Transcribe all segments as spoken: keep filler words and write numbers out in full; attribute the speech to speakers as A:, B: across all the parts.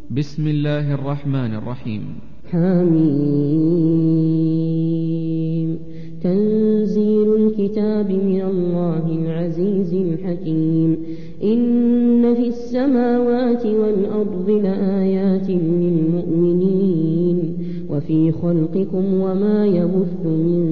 A: بسم الله الرحمن الرحيم.
B: حميم. تنزيل الكتاب من الله العزيز الحكيم. إن في السماوات والأرض لآيات للمؤمنين وفي خلقكم وما يبث من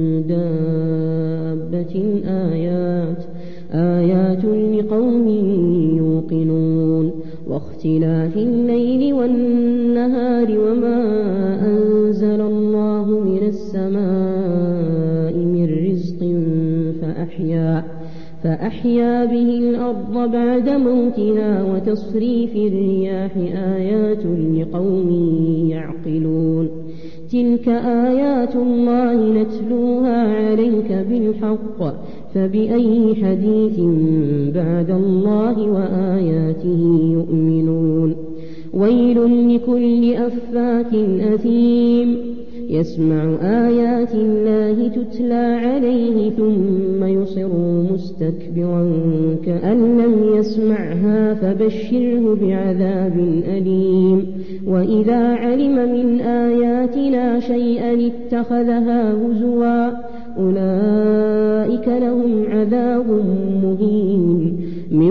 B: دابة آيات آيات لقوم يوقنون. واختلاف الليل والنهار وما أنزل الله من السماء من رزق فأحيا فأحيا به الأرض بعد موتها وتصريف الرياح آيات لقوم يعقلون. تلك آيات الله نتلوها عليك بالحق فبأي حديث بعد الله وآياته يؤمنون. ويل لكل أفاك أثيم يسمع آيات الله تتلى عليه ثم يصر مستكبرا كأن لم يسمعها فبشره بعذاب أليم. وإذا علم من آياتنا شيئا اتخذها هزوا أولئك لهم عذاب مهين من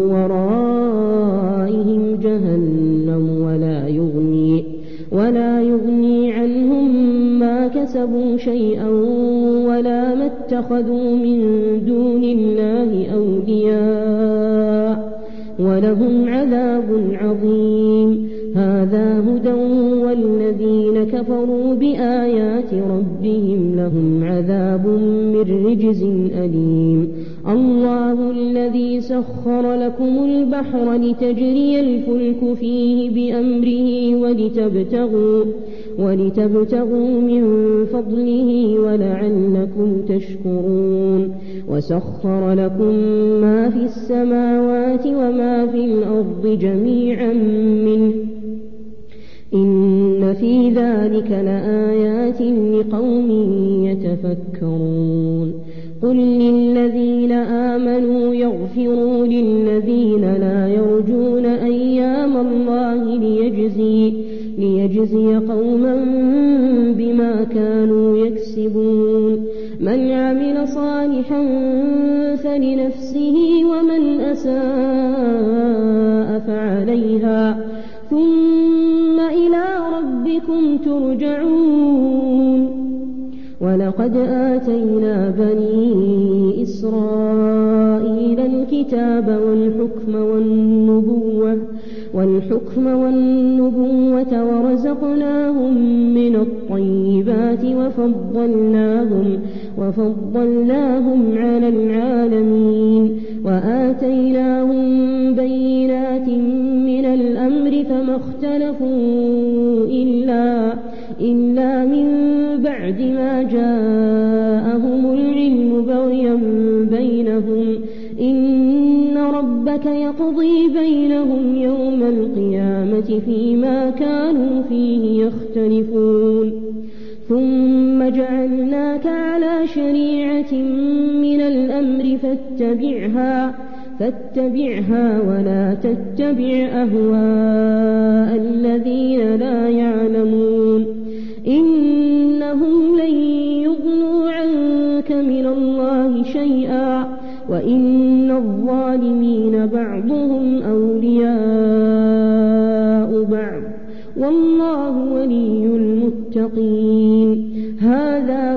B: ورائهم جهنم ولا يغني ولا يغني عنهم ما كسبوا شيئا ولا ما اتخذوا من دون الله أولياء ولهم عذاب عظيم. هذا هدى والذين كفروا بآيات ربهم لهم عذاب من رجز أليم. الله الذي سخر لكم البحر لتجري الفلك فيه بأمره ولتبتغوا, ولتبتغوا من فضله ولعلكم تشكرون. وسخر لكم ما في السماوات وما في الأرض جميعا منه إن في ذلك لآيات لقوم يتفكرون. قل للذين آمنوا يغفروا للذين لا يرجون أيام الله ليجزي, ليجزي قوما بما كانوا يكسبون. من عمل صالحا فلنفسه ومن أساء فعليها ثم إلى ربكم ترجعون. ولقد آتينا بني إسرائيل الكتاب والحكم والنبوة, والحكم والنبوة ورزقناهم من الطيبات وفضلناهم, وفضلناهم على العالمين. وآتيناهم بينات من الأمر فما اختلفوا إلا, إلا من بعد ما جاءهم العلم بغيا بينهم. إن ربك يقضي بينهم يوم القيامة فيما كانوا فيه يختلفون. ثم جعلناك على شريعة من الأمر فاتبعها, فاتبعها ولا تتبع أهواء الذين لا يعلمون. إنهم لن يغنوا عنك من الله شيئا وإن الظالمين بعضهم أولياء بعض والله ولي المتقين. هذا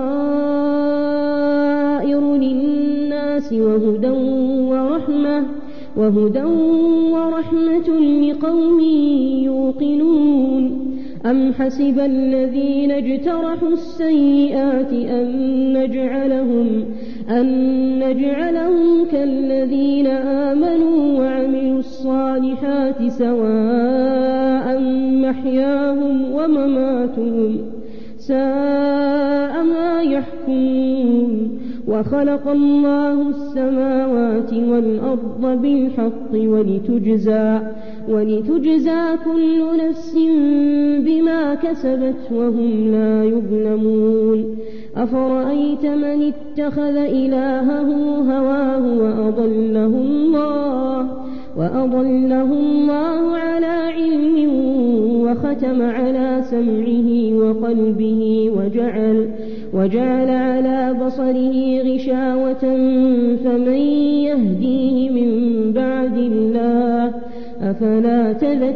B: بصائر للناس وهدى ورحمة, وهدى ورحمة لقوم يوقنون. أم حسب الذين اجترحوا السيئات أن نجعلهم, أن نجعلهم كالذين آمنوا وعملوا الصالحات سواء محياهم ومماتهم ساء ما يحكمون. وخلق الله السماوات والأرض بالحق ولتجزى, ولتجزى كل نفس بما كسبت وهم لا يظلمون. أفرأيت من اتخذ إلهه هواه وأضله الله, وأضله الله على علم ختم على سمعه وقلبه وجعل, وجعل على بصره غشاوة فمن يهديه من بعد الله أفلا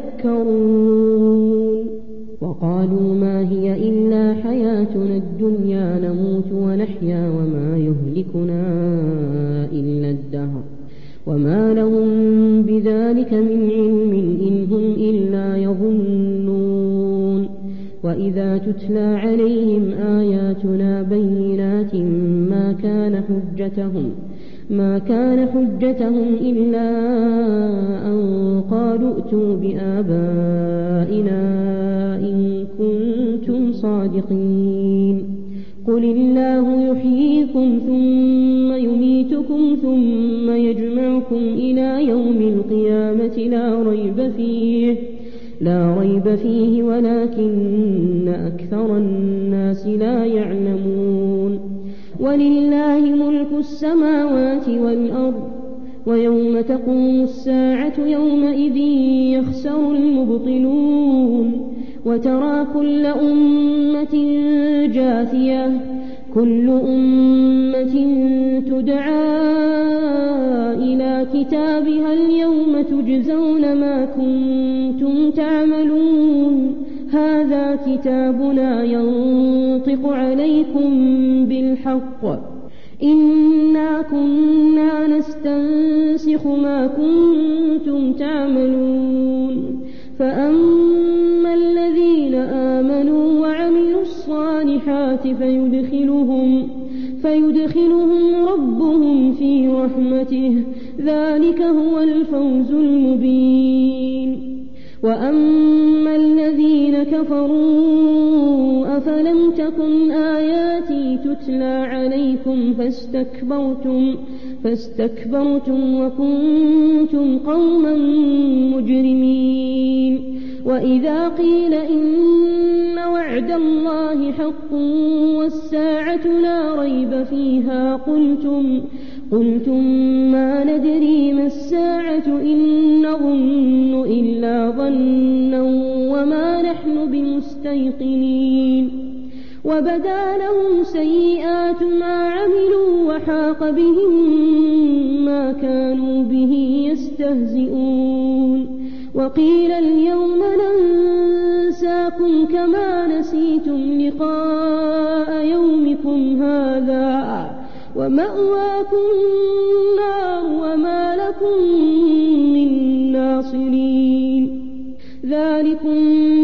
B: تذكرون وقالوا ما هي إلا حياتنا الدنيا نموت ونحيا وما يهلكنا إلا الدهر وما لهم بذلك من علم إن هم إلا يظنون وإذا تتلى عليهم آياتنا بينات ما كان حجتهم ما كان حجتهم إلا أن قالوا ائتوا بآبائنا إن كنتم صادقين قل الله يحييكم ثم يميتكم ثم يجمعكم إلى يوم القيامة لا ريب فيه لا ريب فيه ولكن أكثر الناس لا يعلمون ولله ملك السماوات والأرض ويوم تقوم الساعة يومئذ يخسر المبطلون وترى كل أمة جاثية كل أمة تدعى إلى كتابها اليوم تجزون ما كنتم تعملون هذا كتابنا ينطق عليكم بالحق إنا كنا نستنسخ ما كنتم تعملون فأما الذين آمنوا وعملوا الصالحات فيدخلهم, فيدخلهم ربهم في رحمته ذلك هو الفوز المبين وأما الذين كفروا أفلم تكن آياتي تتلى عليكم فاستكبرتم, فاستكبرتم وكنتم قوما مجرمين وإذا قيل إن وعد الله حق والساعة لا ريب فيها قلتم, قلتم ما ندري ما الساعة إن نظن إلا ظنا وما نحن بمستيقنين وبدا لهم سيئات ما عملوا وحاق بهم ما كانوا به يستهزئون وقيل اليوم ننساكم كما نسيتم لقاء يومكم هذا ومأواكم النار وما لكم من ناصرين ذلكم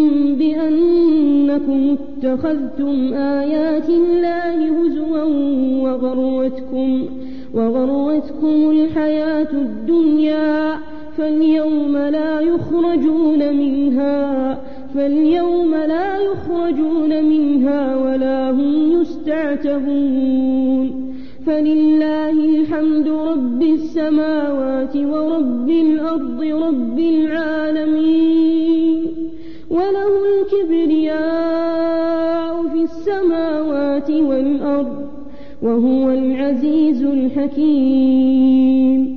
B: بأنكم اتخذتم آيات الله هزوا وغرتكم, وغرتكم الحياة الدنيا فاليوم لا يخرجون منها فاليوم لا يخرجون منها ولا هم يستعتبون فلله الحمد رب السماوات ورب الأرض رب العالمين وله الكبرياء في السماوات والأرض وهو العزيز الحكيم